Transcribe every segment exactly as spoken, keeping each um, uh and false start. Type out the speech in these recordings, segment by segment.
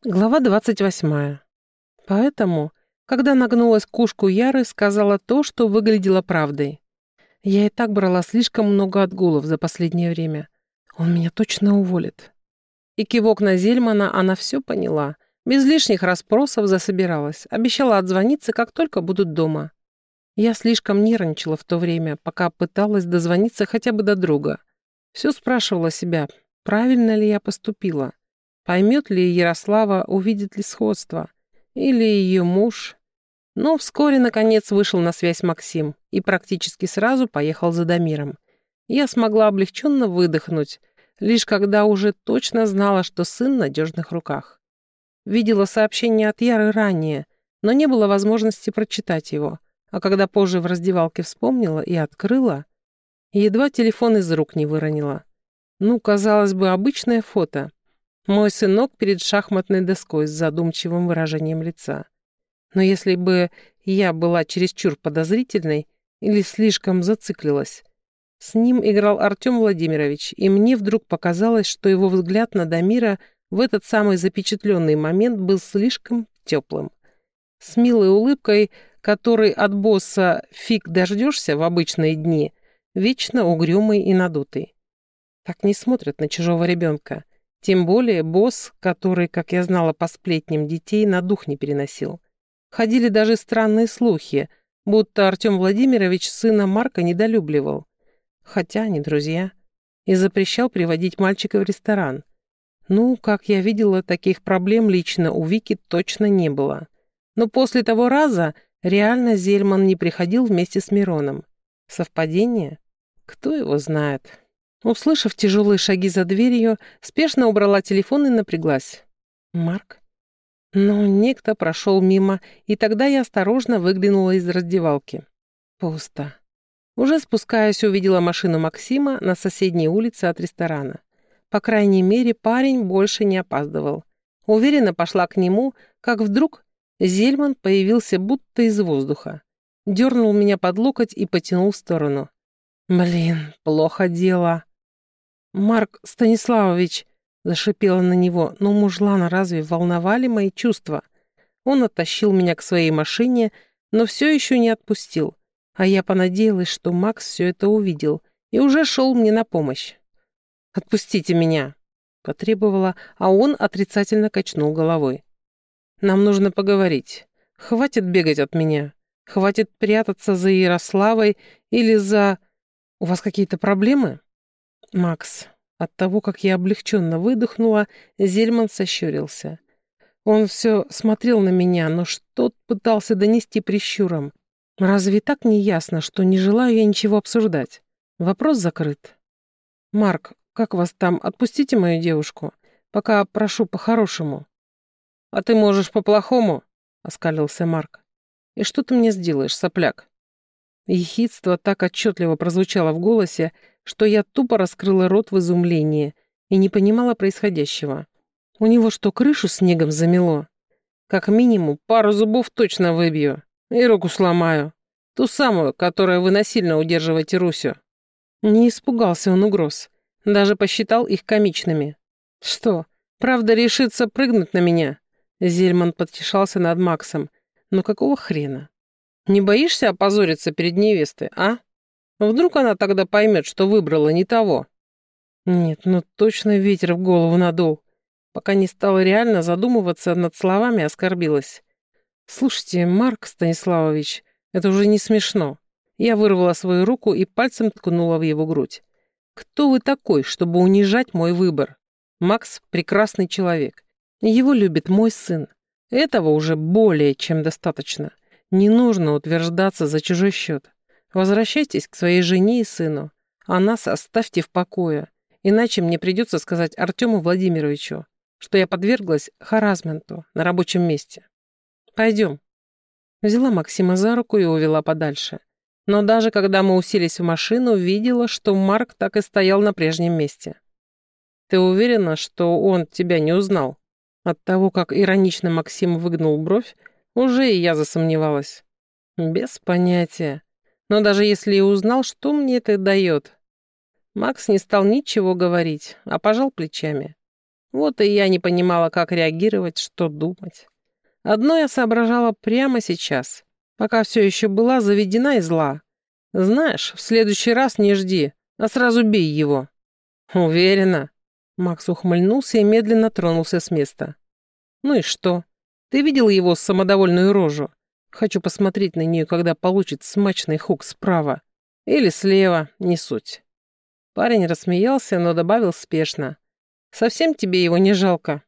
Глава двадцать восьмая. Поэтому, когда нагнулась к ушку Яры, сказала то, что выглядело правдой. Я и так брала слишком много отгулов за последнее время. Он меня точно уволит. И кивок на Зельмана, она все поняла. Без лишних расспросов засобиралась. Обещала отзвониться, как только будут дома. Я слишком нервничала в то время, пока пыталась дозвониться хотя бы до друга. Все спрашивала себя, правильно ли я поступила. Поймет ли Ярослава, увидит ли сходство. Или ее муж. Но вскоре, наконец, вышел на связь Максим и практически сразу поехал за Дамиром. Я смогла облегченно выдохнуть, лишь когда уже точно знала, что сын в надежных руках. Видела сообщение от Яры ранее, но не было возможности прочитать его. А когда позже в раздевалке вспомнила и открыла, едва телефон из рук не выронила. Ну, казалось бы, обычное фото. Мой сынок перед шахматной доской с задумчивым выражением лица. Но если бы я была чересчур подозрительной или слишком зациклилась, с ним играл Артем Владимирович, и мне вдруг показалось, что его взгляд на Дамира в этот самый запечатленный момент был слишком теплым. С милой улыбкой, которой от босса фиг дождешься в обычные дни, вечно угрюмый и надутый. Так не смотрят на чужого ребенка. Тем более босс, который, как я знала по сплетням, детей на дух не переносил. Ходили даже странные слухи, будто Артем Владимирович сына Марка недолюбливал. Хотя они друзья. И запрещал приводить мальчика в ресторан. Ну, как я видела, таких проблем лично у Вики точно не было. Но после того раза реально Зельман не приходил вместе с Мироном. Совпадение? Кто его знает? Услышав тяжелые шаги за дверью, спешно убрала телефон и напряглась. Марк? Но некто прошел мимо, и тогда я осторожно выглянула из раздевалки. Пусто. Уже спускаясь, увидела машину Максима на соседней улице от ресторана. По крайней мере, парень больше не опаздывал. Уверенно пошла к нему, как вдруг Зельман появился будто из воздуха. Дернул меня под локоть и потянул в сторону. «Блин, плохо дело». «Марк Станиславович», — зашипела на него, «но мужлана разве волновали мои чувства?» Он оттащил меня к своей машине, но все еще не отпустил, а я понадеялась, что Макс все это увидел и уже шел мне на помощь. «Отпустите меня», — потребовала, а он отрицательно качнул головой. «Нам нужно поговорить. Хватит бегать от меня. Хватит прятаться за Ярославой или за... У вас какие-то проблемы?» «Макс». От того, как я облегченно выдохнула, Зельман сощурился. Он все смотрел на меня, но что-то пытался донести прищуром. Разве так не ясно, что не желаю я ничего обсуждать? Вопрос закрыт. «Марк, как вас там? Отпустите мою девушку. Пока прошу по-хорошему». «А ты можешь по-плохому?» — оскалился Марк. «И что ты мне сделаешь, сопляк?» Ехидство так отчетливо прозвучало в голосе, что я тупо раскрыла рот в изумлении и не понимала происходящего. У него что, крышу снегом замело? Как минимум пару зубов точно выбью и руку сломаю. Ту самую, которую вы насильно удерживаете Русю. Не испугался он угроз. Даже посчитал их комичными. Что, правда решится прыгнуть на меня? Зельман потешался над Максом. Но какого хрена? Не боишься опозориться перед невестой, а? Вдруг она тогда поймет, что выбрала не того? Нет, ну точно ветер в голову надул. Пока не стала реально задумываться над словами, оскорбилась. Слушайте, Марк Станиславович, это уже не смешно. Я вырвала свою руку и пальцем ткнула в его грудь. Кто вы такой, чтобы унижать мой выбор? Макс — прекрасный человек. Его любит мой сын. Этого уже более чем достаточно. Не нужно утверждаться за чужой счет. Возвращайтесь к своей жене и сыну, а нас оставьте в покое, иначе мне придется сказать Артему Владимировичу, что я подверглась харассменту на рабочем месте. Пойдем». Взяла Максима за руку и увела подальше. Но даже когда мы уселись в машину, видела, что Марк так и стоял на прежнем месте. «Ты уверена, что он тебя не узнал?» От того, как иронично Максим выгнул бровь, уже и я засомневалась. Без понятия. Но даже если и узнал, что мне это дает? Макс не стал ничего говорить, а пожал плечами. Вот и я не понимала, как реагировать, что думать. Одно я соображала прямо сейчас, пока все еще была заведена и зла. Знаешь, в следующий раз не жди, а сразу бей его. Уверена. Макс ухмыльнулся и медленно тронулся с места. Ну и что? Ты видел его самодовольную рожу? Хочу посмотреть на нее, когда получит смачный хук справа. Или слева, не суть. Парень рассмеялся, но добавил спешно. Совсем тебе его не жалко?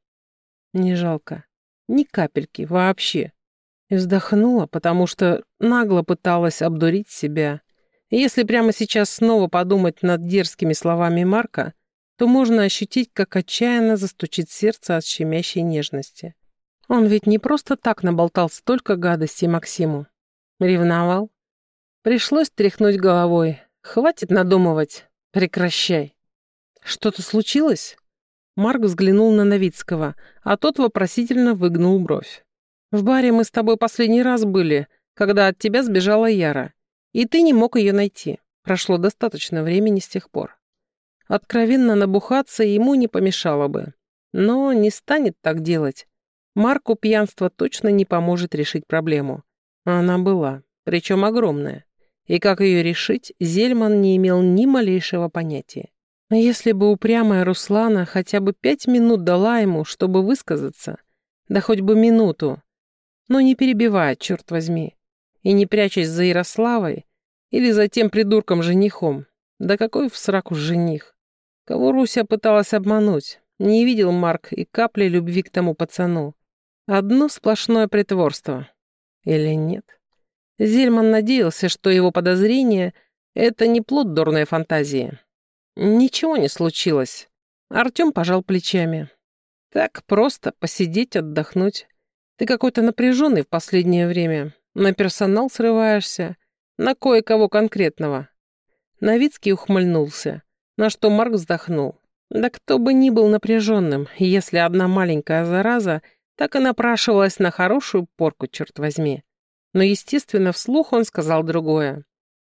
Не жалко. Ни капельки, вообще. И вздохнула, потому что нагло пыталась обдурить себя. И если прямо сейчас снова подумать над дерзкими словами Марка, то можно ощутить, как отчаянно застучит сердце от щемящей нежности. Он ведь не просто так наболтал столько гадостей Максиму. Ревновал. Пришлось тряхнуть головой. Хватит надумывать. Прекращай. Что-то случилось? Марк взглянул на Новицкого, а тот вопросительно выгнул бровь. В баре мы с тобой последний раз были, когда от тебя сбежала Яра, и ты не мог ее найти. Прошло достаточно времени с тех пор. Откровенно набухаться ему не помешало бы. Но не станет так делать. Марку пьянство точно не поможет решить проблему. Она была, причем огромная. И как ее решить, Зельман не имел ни малейшего понятия. Если бы упрямая Руслана хотя бы пять минут дала ему, чтобы высказаться, да хоть бы минуту, но не перебивая, черт возьми, и не прячась за Ярославой или за тем придурком-женихом. Да какой в сраку жених? Кого Руся пыталась обмануть? Не видел Марк и капли любви к тому пацану. Одно сплошное притворство. Или нет? Зельман надеялся, что его подозрение — это не плод дурной фантазии. Ничего не случилось. Артем пожал плечами. Так просто посидеть, отдохнуть. Ты какой-то напряженный в последнее время. На персонал срываешься. На кое-кого конкретного. Новицкий ухмыльнулся, на что Марк вздохнул. Да кто бы ни был напряженным, если одна маленькая зараза так и напрашивалась на хорошую порку, черт возьми. Но, естественно, вслух он сказал другое.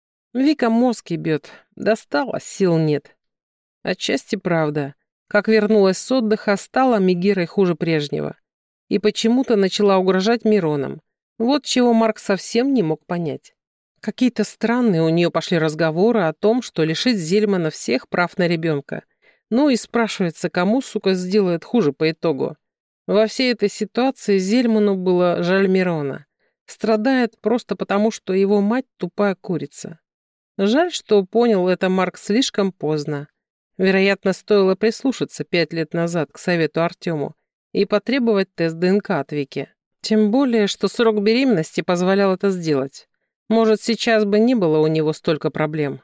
Вика мозг ебет, достала, сил нет. Отчасти правда. Как вернулась с отдыха, стала Мегерой хуже прежнего. И почему-то начала угрожать Мироном. Вот чего Марк совсем не мог понять. Какие-то странные у нее пошли разговоры о том, что лишить Зельмана всех прав на ребенка. Ну и спрашивается, кому, сука, сделает хуже по итогу. Во всей этой ситуации Зельману было жаль Мирона. Страдает просто потому, что его мать тупая курица. Жаль, что понял это Марк слишком поздно. Вероятно, стоило прислушаться пять лет назад к совету Артему и потребовать тест ДНК от Вики. Тем более, что срок беременности позволял это сделать. Может, сейчас бы не было у него столько проблем.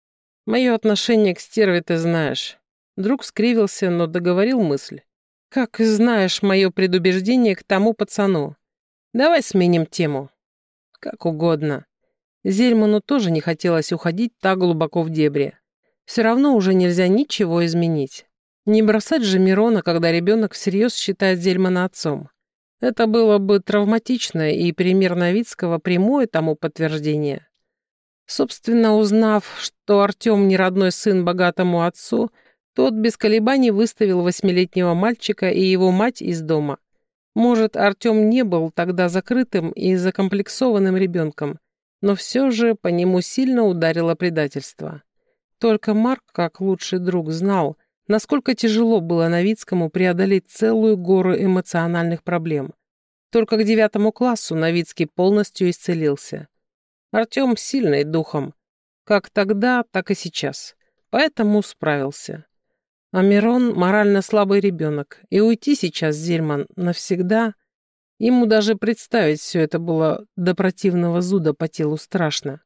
Мое отношение к стерве ты знаешь. Друг скривился, но договорил мысль. Как и знаешь мое предубеждение к тому пацану. Давай сменим тему. Как угодно. Зельману тоже не хотелось уходить так глубоко в дебри. Все равно уже нельзя ничего изменить. Не бросать же Мирона, когда ребенок всерьез считает Зельмана отцом. Это было бы травматично, и пример Новицкого прямое тому подтверждение. Собственно, узнав, что Артем не родной сын богатому отцу, тот без колебаний выставил восьмилетнего мальчика и его мать из дома. Может, Артем не был тогда закрытым и закомплексованным ребенком, но все же по нему сильно ударило предательство. Только Марк, как лучший друг, знал, насколько тяжело было Новицкому преодолеть целую гору эмоциональных проблем. Только к девятому классу Новицкий полностью исцелился. Артем сильный духом, как тогда, так и сейчас, поэтому справился. А Мирон морально слабый ребенок, и уйти сейчас Зельман навсегда, ему даже представить все это было до противного зуда по телу страшно.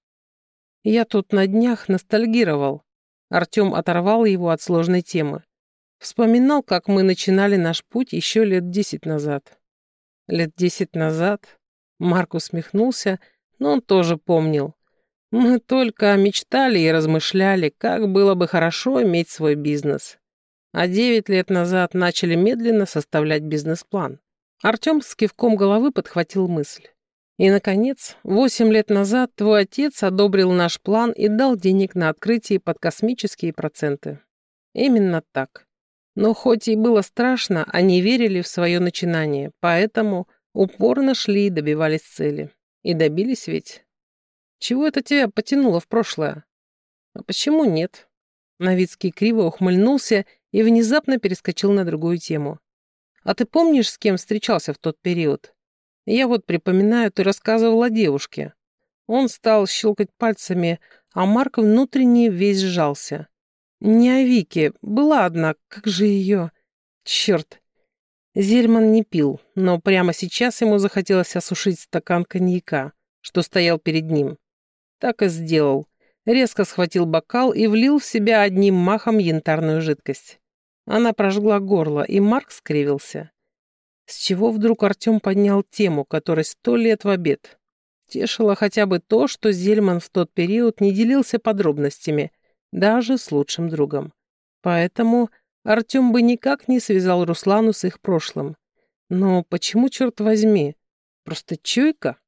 Я тут на днях ностальгировал. Артем оторвал его от сложной темы. Вспоминал, как мы начинали наш путь еще лет десять назад. Лет десять назад? Марк усмехнулся, но он тоже помнил. Мы только мечтали и размышляли, как было бы хорошо иметь свой бизнес. А девять лет назад начали медленно составлять бизнес-план. Артем с кивком головы подхватил мысль. И, наконец, восемь лет назад твой отец одобрил наш план и дал денег на открытие под космические проценты. Именно так. Но хоть и было страшно, они верили в свое начинание, поэтому упорно шли и добивались цели. И добились ведь. Чего это тебя потянуло в прошлое? А почему нет? Новицкий криво ухмыльнулся и внезапно перескочил на другую тему. А ты помнишь, с кем встречался в тот период? Я вот припоминаю, ты рассказывал о девушке. Он стал щелкать пальцами, а Марк внутренне весь сжался. Не о Вике, была одна, как же ее... Черт! Зельман не пил, но прямо сейчас ему захотелось осушить стакан коньяка, что стоял перед ним. Так и сделал. Резко схватил бокал и влил в себя одним махом янтарную жидкость. Она прожгла горло, и Марк скривился. С чего вдруг Артем поднял тему, которой сто лет в обед? Тешило хотя бы то, что Зельман в тот период не делился подробностями, даже с лучшим другом. Поэтому Артем бы никак не связал Руслану с их прошлым. Но почему, черт возьми? Просто чуйка?